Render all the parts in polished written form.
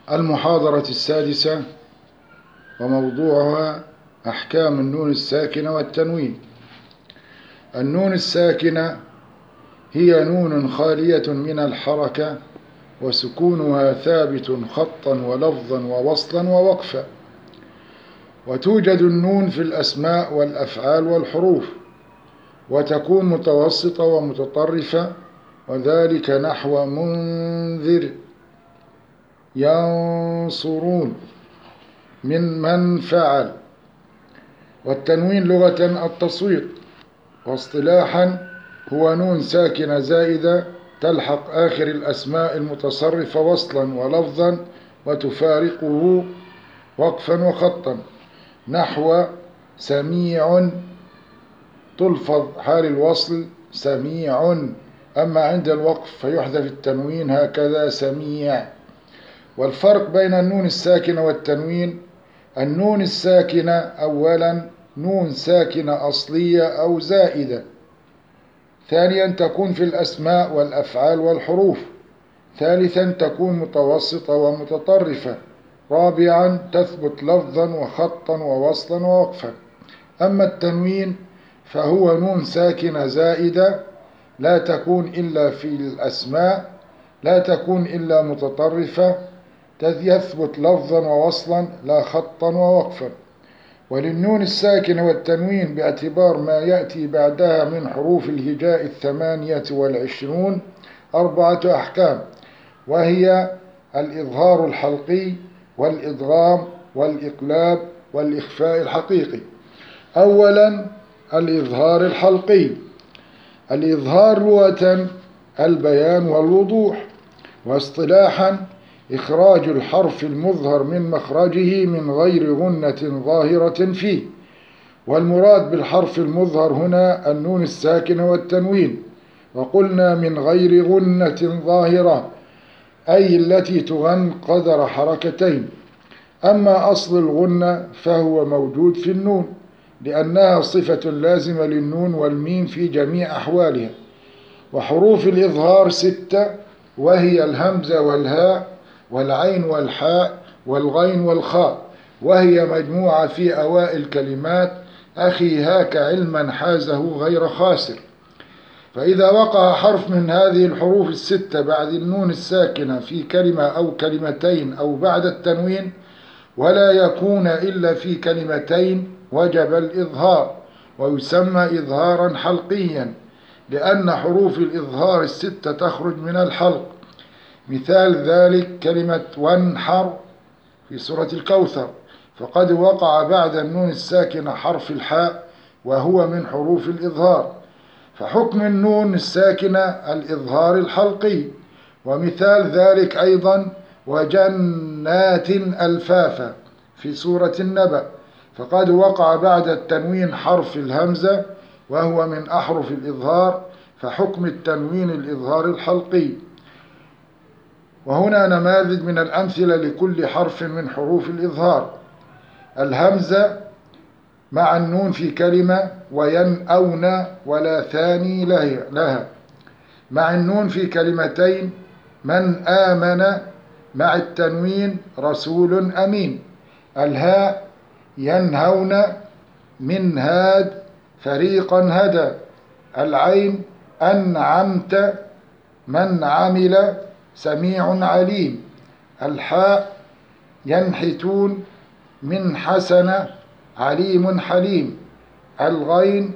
المحاضرة السادسة، وموضوعها أحكام النون الساكنة والتنوين. النون الساكنة هي نون خالية من الحركة، وسكونها ثابت خطا ولفظا ووصلا ووقفا. وتوجد النون في الأسماء والأفعال والحروف، وتكون متوسطة ومتطرفة، وذلك نحو منذر، ينصرون، من فعل. والتنوين لغة التصويت، واصطلاحا هو نون ساكنة زائدة تلحق آخر الأسماء المتصرفة وصلا ولفظا، وتفارقه وقفا وخطا، نحو سميع، تلفظ حال الوصل سميع، أما عند الوقف فيحذف التنوين، هكذا سميع. والفرق بين النون الساكنة والتنوين: النون الساكنة أولا نون ساكنة أصلية أو زائدة، ثانيا تكون في الأسماء والأفعال والحروف، ثالثا تكون متوسطة ومتطرفة، رابعا تثبت لفظا وخطا ووصلا ووقفا. أما التنوين فهو نون ساكنة زائدة لا تكون إلا في الأسماء، لا تكون إلا متطرفة، يثبت لفظا ووصلا لا خطا ووقفا. وللنون الساكنة والتنوين باعتبار ما يأتي بعدها من حروف الهجاء 28 4 أحكام، وهي الإظهار الحلقي والإدغام والإقلاب والإخفاء الحقيقي. أولا الإظهار الحلقي. الإظهار لغة البيان والوضوح، واصطلاحا إخراج الحرف المظهر من مخرجه من غير غنة ظاهرة فيه. والمراد بالحرف المظهر هنا النون الساكنة والتنوين، وقلنا من غير غنة ظاهرة أي التي تغن قدر حركتين. أما أصل الغنة فهو موجود في النون، لأنها صفة لازمة للنون والميم في جميع أحوالها. وحروف الإظهار 6، وهي الهمزة والهاء والعين والحاء والغين والخاء، وهي مجموعة في أوائل كلمات أخي هاك علما حازه غير خاسر. فإذا وقع حرف من هذه الحروف 6 بعد النون الساكنة في كلمة أو كلمتين أو بعد التنوين، ولا يكون إلا في كلمتين، وجب الإظهار، ويسمى إظهارا حلقيا، لأن حروف الإظهار 6 تخرج من الحلق. مثال ذلك كلمة وانحر في سورة الكوثر، فقد وقع بعد النون الساكنة حرف الحاء، وهو من حروف الإظهار، فحكم النون الساكنة الإظهار الحلقي. ومثال ذلك أيضا وجنات ألفافا في سورة النبأ، فقد وقع بعد التنوين حرف الهمزة، وهو من أحرف الإظهار، فحكم التنوين الإظهار الحلقي. وهنا نماذج من الأمثلة لكل حرف من حروف الإظهار: الهمزة مع النون في كلمة وينأون ولا ثاني لها، مع النون في كلمتين من آمن، مع التنوين رسول أمين. الهاء ينهون من هاد فريقا هدى. العين أنعمت من عمل سميع عليم. الحاء ينحتون من حسن عليم حليم. الغين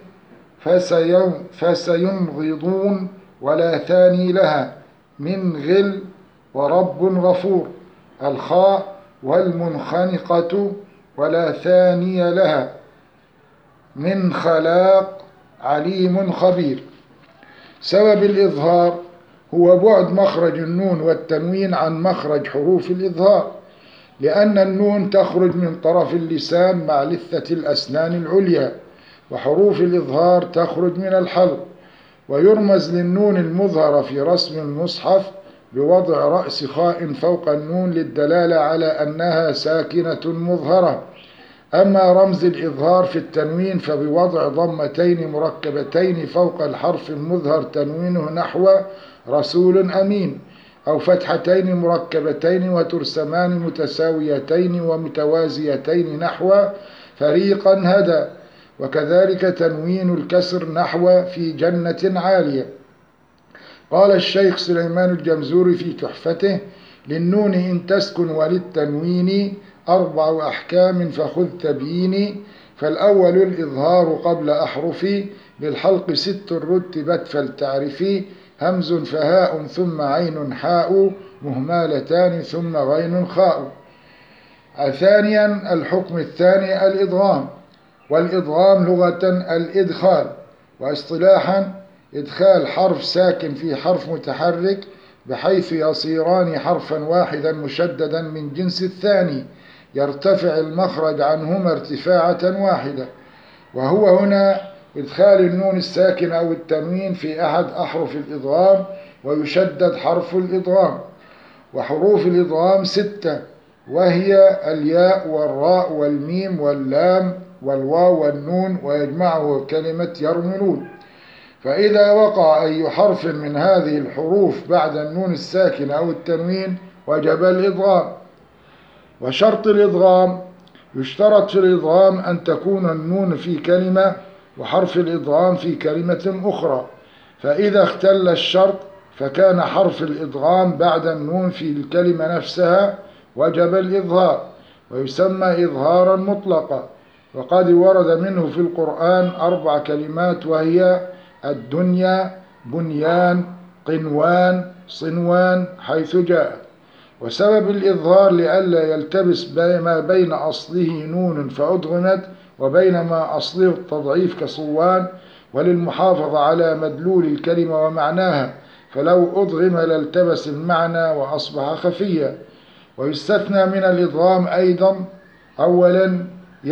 فسينغضون ولا ثاني لها من غل ورب غفور. الخاء والمنخنقة ولا ثاني لها من خلاق عليم خبير. سبب الإظهار هو بعد مخرج النون والتنوين عن مخرج حروف الإظهار، لأن النون تخرج من طرف اللسان مع لثة الأسنان العليا، وحروف الإظهار تخرج من الحلق. ويرمز للنون المظهرة في رسم المصحف بوضع رأس خاء فوق النون للدلالة على أنها ساكنة مظهرة. أما رمز الإظهار في التنوين فبوضع ضمتين مركبتين فوق الحرف المظهر تنوينه، نحو رسول أمين. أو فتحتين مركبتين وترسمان متساويتين ومتوازيتين نحو فريقا هدى. وكذلك تنوين الكسر نحو في جنة عالية. قال الشيخ سليمان الجمزوري في تحفته: للنون إن تسكن وللتنوين 4 أحكام فخذ تبييني. فالأول الإظهار قبل أحرفي، للحلق 6 رتبت فلتعرفي، همز فهاء ثم عين حاء، مهمالتان ثم غين خاء. ثانيا الحكم الثاني الإدغام، والإدغام لغة الإدخال، واصطلاحا إدخال حرف ساكن في حرف متحرك بحيث يصيران حرفا واحدا مشددا من جنس الثاني يرتفع المخرج عنهما ارتفاعة واحدة. وهو هنا إدخال النون الساكن أو التنوين في أحد أحرف الإدغام ويشدد حرف الإدغام. وحروف الإدغام 6، وهي الياء والراء والميم واللام والواو والنون، ويجمعه كلمة يرملون. فإذا وقع أي حرف من هذه الحروف بعد النون الساكن أو التنوين وجب الإدغام. وشرط الإدغام: يشترط في الإدغام أن تكون النون في كلمة وحرف الإدغام في كلمة أخرى، فإذا اختل الشرط فكان حرف الإدغام بعد النون في الكلمة نفسها وجب الإظهار، ويسمى إظهارا مطلقا. وقد ورد منه في القرآن 4 كلمات، وهي الدنيا، بنيان، قنوان، صنوان، حيث جاء. وسبب الإظهار لئلا يلتبس ما بين أصله نون فأدغمت وبين ما أصله التضعيف كصوان، وللمحافظة على مدلول الكلمة ومعناها، فلو أدغم لالتبس المعنى وأصبح خفيا. ويستثنى من الإدغام أيضا: أولا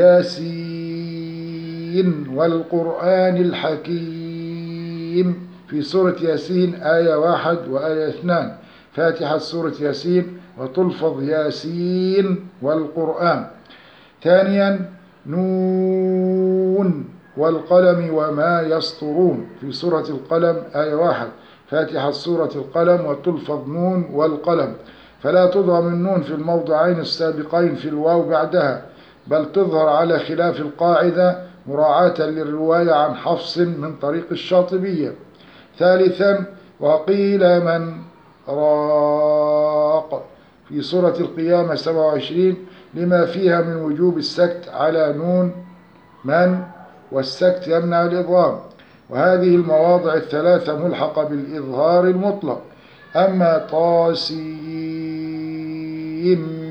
ياسين والقرآن الحكيم في سورة ياسين آية 1 وآية 2، فاتحة سورة ياسين، وتلفظ ياسين والقرآن. ثانيا نون والقلم وما يسطرون في سورة القلم آية 1، فاتحة سورة القلم، وتلفظ نون والقلم، فلا تضغم النون في الموضعين السابقين في الواو بعدها، بل تظهر على خلاف القاعدة مراعاة للرواية عن حفص من طريق الشاطبية. ثالثا وقيل من راق في سورة القيامة 27 لما فيها من وجوب السكت على نون من، والسكت يمنع الإضغام. وهذه المواضع الثلاثة ملحقة بالإظهار المطلق. أما طاسيم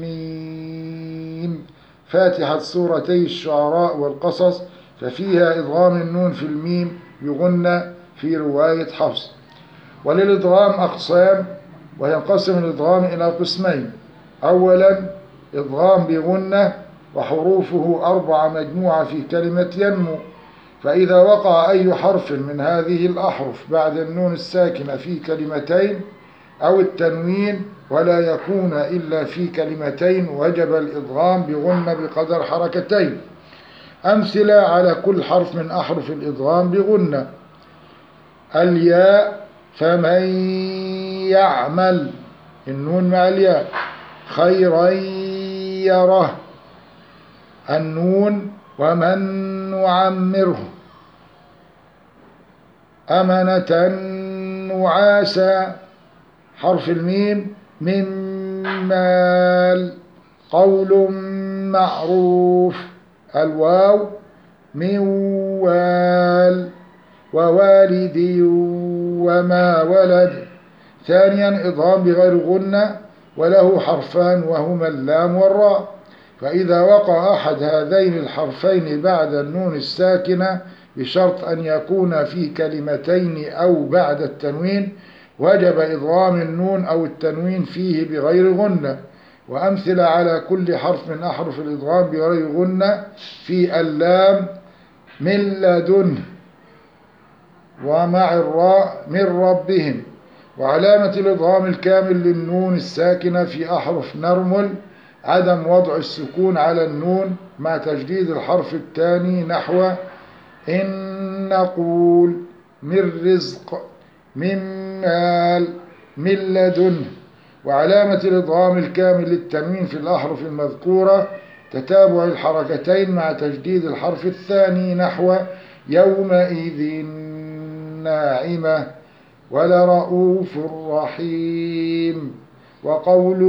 فاتحة سورتي الشعراء والقصص ففيها إضغام النون في الميم يغنى في رواية حفص. وللإضغام أقسام، وينقسم الإضغام إلى قسمين: أولا إضغام بغنة وحروفه 4 مجموعة في كلمة ينمو، فإذا وقع أي حرف من هذه الأحرف بعد النون الساكنة في كلمتين أو التنوين ولا يكون إلا في كلمتين وجب الإضغام بغنة بقدر حركتين. أمثلة على كل حرف من أحرف الإضغام بغنة: الياء فمن يعمل، النون مع الياء، خيرا يره، النون ومن نعمره، أمنة نعاسا، حرف الميم من مال، قول معروف، الواو من وال، ووالد وما ولد. ثانيا إضغام بغير غنة وله حرفان وهما اللام والراء، فإذا وقع أحد هذين الحرفين بعد النون الساكنة بشرط أن يكون في كلمتين أو بعد التنوين وجب إضغام النون أو التنوين فيه بغير غنة. وأمثلة على كل حرف من أحرف الإضغام بغير غنة: في اللام من لدنه، ومع الراء من ربهم. وعلامة الإضغام الكامل للنون الساكنة في أحرف نرمل عدم وضع السكون على النون مع تجديد الحرف الثاني نحو إن نقول، من رزق، من مال، من لدنه. وعلامة الإدغام الكامل للتنوين في الأحرف المذكورة تتابع الحركتين مع تجديد الحرف الثاني نحو يومئذ ناعمة ولرؤوف رحيم وقول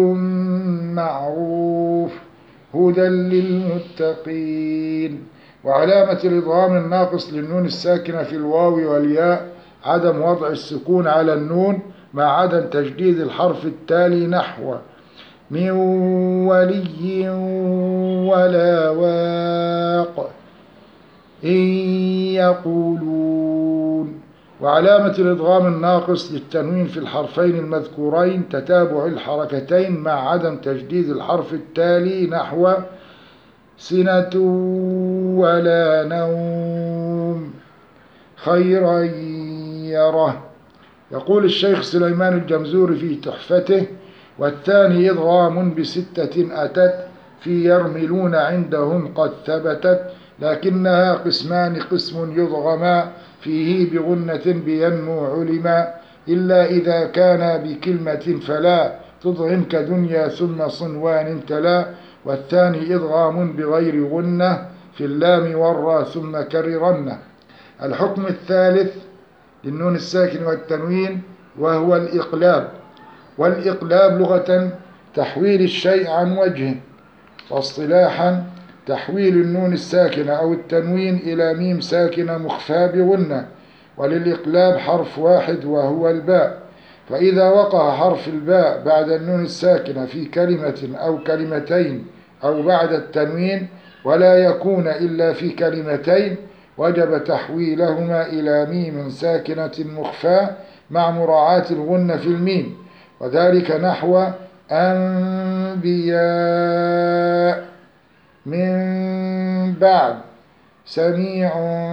معروف هدى للمتقين. وعلامة الإدغام الناقص للنون الساكنة في الواو والياء عدم وضع السكون على النون مع عدم تجديد الحرف التالي نحو من ولي ولا واق إن يقولون. وعلامة الإدغام الناقص للتنوين في الحرفين المذكورين تتابع الحركتين مع عدم تجديد الحرف التالي نحو سنة ولا نوم خيرا يره. يقول الشيخ سليمان الجمزوري في تحفته: والثاني إدغام بستة أتت في يرملون عندهم قد ثبتت، لكنها قسمان: قسم يضغما فيه بغنة بينمو علما، إلا إذا كان بكلمة فلا تضغم كدنيا ثم صنوان تلا. والثاني إدغام بغير غنة في اللام والراء ثم كررنه. الحكم الثالث للنون الساكن والتنوين وهو الإقلاب. والإقلاب لغة تحويل الشيء عن وجهه، واصطلاحا تحويل النون الساكنة أو التنوين إلى ميم ساكنة مخفى بغنة. وللإقلاب حرف واحد وهو الباء، فإذا وقع حرف الباء بعد النون الساكنة في كلمة أو كلمتين أو بعد التنوين ولا يكون إلا في كلمتين وجب تحويلهما إلى ميم ساكنة مخفى مع مراعاة الغنة في الميم، وذلك نحو أنبياء من بعد سميع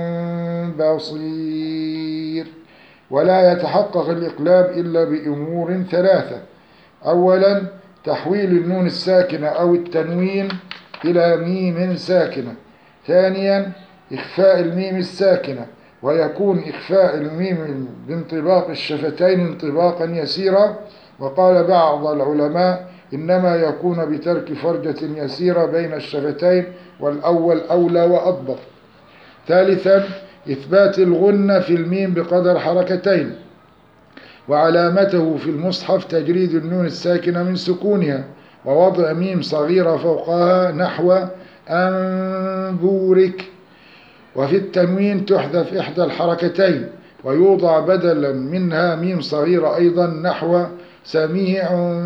بصير. ولا يتحقق الإقلاب إلا بأمور ثلاثة: أولا تحويل النون الساكنة أو التنوين إلى ميم ساكنة. ثانيا إخفاء الميم الساكنة، ويكون إخفاء الميم بانطباق الشفتين انطباقا يسيرا، وقال بعض العلماء إنما يكون بترك فرجة يسيرة بين الشفتين، والأول أولى وأضبط. ثالثا إثبات الغنة في الميم بقدر حركتين، وعلامته في المصحف تجريد النون الساكنة من سكونها ووضع ميم صغيرة فوقها نحو أنبورك. وفي التنوين تحذف إحدى الحركتين ويوضع بدلا منها ميم صغيرة أيضا نحو سميع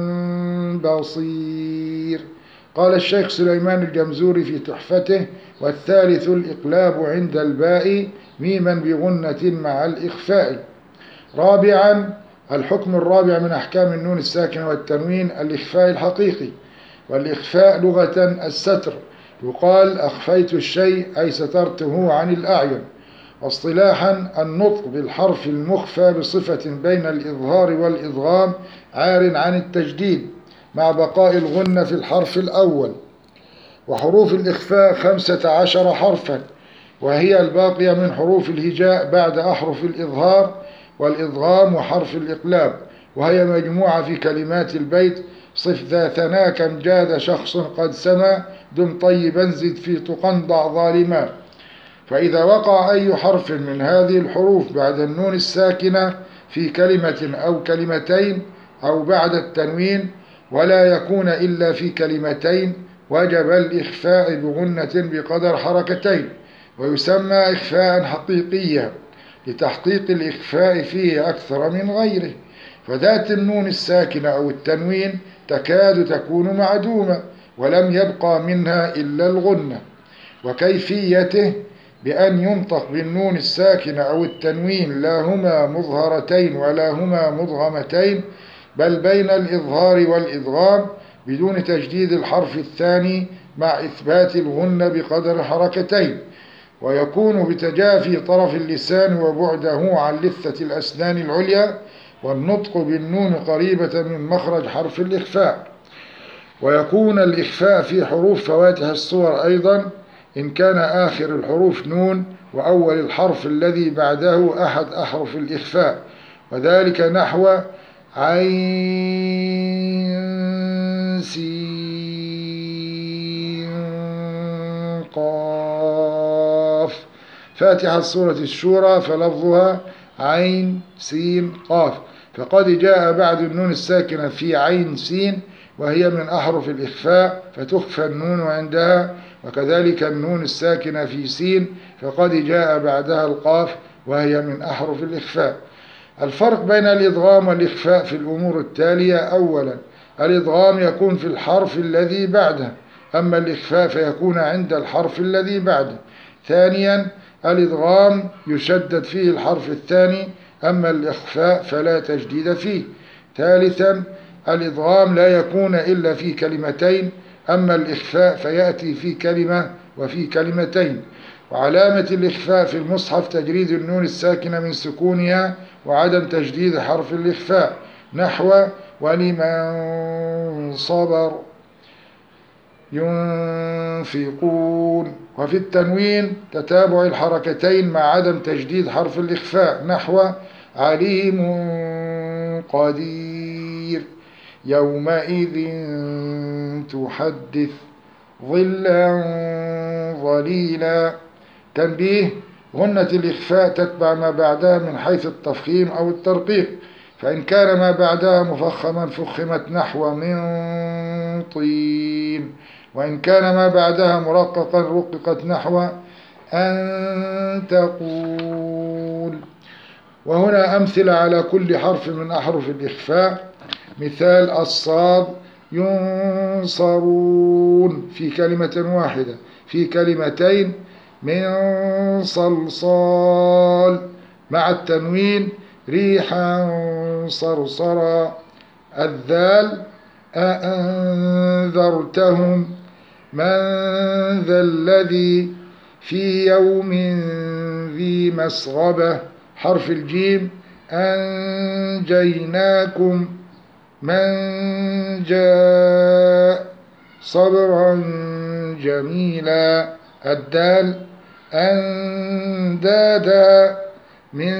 بصير. قال الشيخ سليمان الجمزوري في تحفته: والثالث الإقلاب عند الباء ميما بغنة مع الإخفاء. رابعا الحكم الرابع من أحكام النون الساكنة والتنوين الإخفاء الحقيقي. والإخفاء لغة الستر، يقال أخفيت الشيء أي سترته عن الأعين. واصطلاحا النطق بالحرف المخفى بصفة بين الإظهار والإدغام عار عن التجديد مع بقاء الغنة في الحرف الأول. وحروف الإخفاء 15 حرفا، وهي الباقية من حروف الهجاء بعد أحرف الإظهار والإدغام وحرف الإقلاب، وهي مجموعة في كلمات البيت: صف ذا ثنا كم جاد شخص قد سما دم طيبا زد في تقنضع ظالما. فإذا وقع أي حرف من هذه الحروف بعد النون الساكنة في كلمة أو كلمتين أو بعد التنوين ولا يكون إلا في كلمتين وجب الإخفاء بغنة بقدر حركتين، ويسمى إخفاء حقيقيا لتحقيق الإخفاء فيه أكثر من غيره. فذات النون الساكنة أو التنوين تكاد تكون معدومة ولم يبقى منها إلا الغنة. وكيفيته بأن ينطق بالنون الساكنة أو التنوين لا هما مظهرتين ولا هما مدغمتين، بل بين الإظهار والإدغام بدون تجديد الحرف الثاني مع إثبات الغنة بقدر حركتين، ويكون بتجافي طرف اللسان وبعده عن لثة الأسنان العليا، والنطق بالنون قريبة من مخرج حرف الإخفاء. ويكون الإخفاء في حروف فواتح الصور أيضا إن كان آخر الحروف نون وأول الحرف الذي بعده أحد أحرف الإخفاء، وذلك نحو عين سين قاف. فاتحة سورة الشورى فلفظها عين سين قاف. فقد جاء بعد النون الساكنة في عين سين وهي من أحرف الإخفاء فتخفى النون عندها، وكذلك النون الساكنة في سين فقد جاء بعدها القاف وهي من أحرف الإخفاء. الفرق بين الإدغام والإخفاء في الأمور التالية: أولا، الإدغام يكون في الحرف الذي بعده، أما الإخفاء فيكون عند الحرف الذي بعده. ثانيا، الإدغام يشدد فيه الحرف الثاني، أما الإخفاء فلا تجديد فيه. ثالثا، الإدغام لا يكون إلا في كلمتين، أما الإخفاء فيأتي في كلمة وفي كلمتين. وعلامة الإخفاء في المصحف تجريد النون الساكنة من سكونها وعدم تجديد حرف الإخفاء، نحو ولمن صبر ينفقون. وفي التنوين تتابع الحركتين مع عدم تجديد حرف الإخفاء، نحو عليم قدير. يومئذ تحدث ظلا ظليلا. تنبيه: غنة الإخفاء تتبع ما بعدها من حيث التفخيم أو الترقيق، فإن كان ما بعدها مفخما فخمت نحو من طين، وإن كان ما بعدها مرققا رققت نحو أن تقول. وهنا أمثلة على كل حرف من أحرف الإخفاء. مثال: الصاد ينصرون في كلمة واحدة، في كلمتين من صلصال. مع التنوين ريحا صرصرا. الذال أأنذرتهم من ذا الذي في يوم ذي مسغبة. حرف الجيم أنجيناكم من جاء صبرا جميلا. الدال أندادا من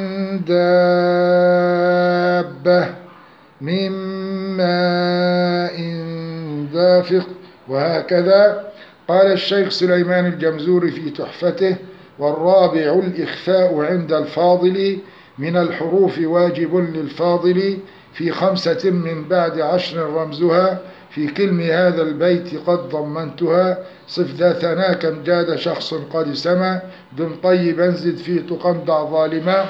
دابة من ماء دافق. وهكذا. قال الشيخ سليمان الجمزوري في تحفته: والرابع الإخفاء عند الفاضل من الحروف واجب للفاضل في 5 من بعد 10 رمزها في كلم هذا البيت قد ضمنتها صف ذا ثنا كم جاد شخص قد سما دم طيبا زد في تقندع ظالما.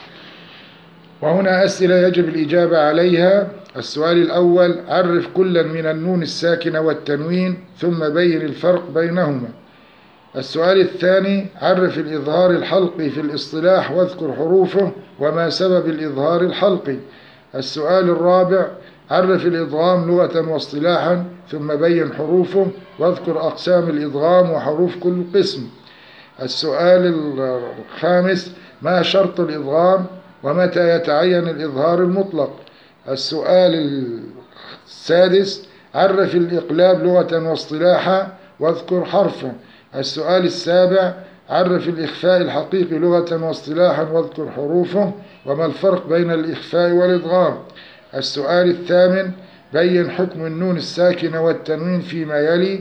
وهنا أسئلة يجب الإجابة عليها. السؤال الأول: عرف كلا من النون الساكنة والتنوين ثم بين الفرق بينهما. السؤال الثاني: عرف الإظهار الحلقي في الاصطلاح واذكر حروفه وما سبب الإظهار الحلقي. السؤال الرابع: عرف الإدغام لغة واصطلاحا ثم بين حروفه واذكر أقسام الإدغام وحروف كل قسم. السؤال الخامس: ما شرط الإدغام ومتى يتعين الإظهار المطلق. السؤال السادس: عرف الإقلاب لغة واصطلاحا واذكر حرفه. السؤال السابع: عرف الإخفاء الحقيقي لغة واصطلاحا واذكر حروفه وما الفرق بين الإخفاء والإدغام. السؤال الثامن: بين حكم النون الساكنة والتنوين فيما يلي: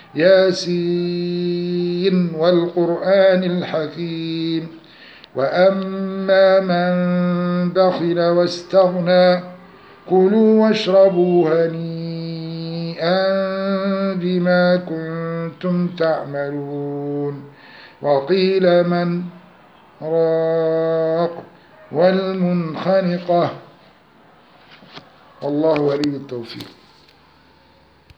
ياسين والقرآن الحكيم. وأما من بخل واستغنى كلوا واشربوا هنيئا بما كنتم تعملون. وقيل من راق والمنخنقة. والله ولي التوفيق.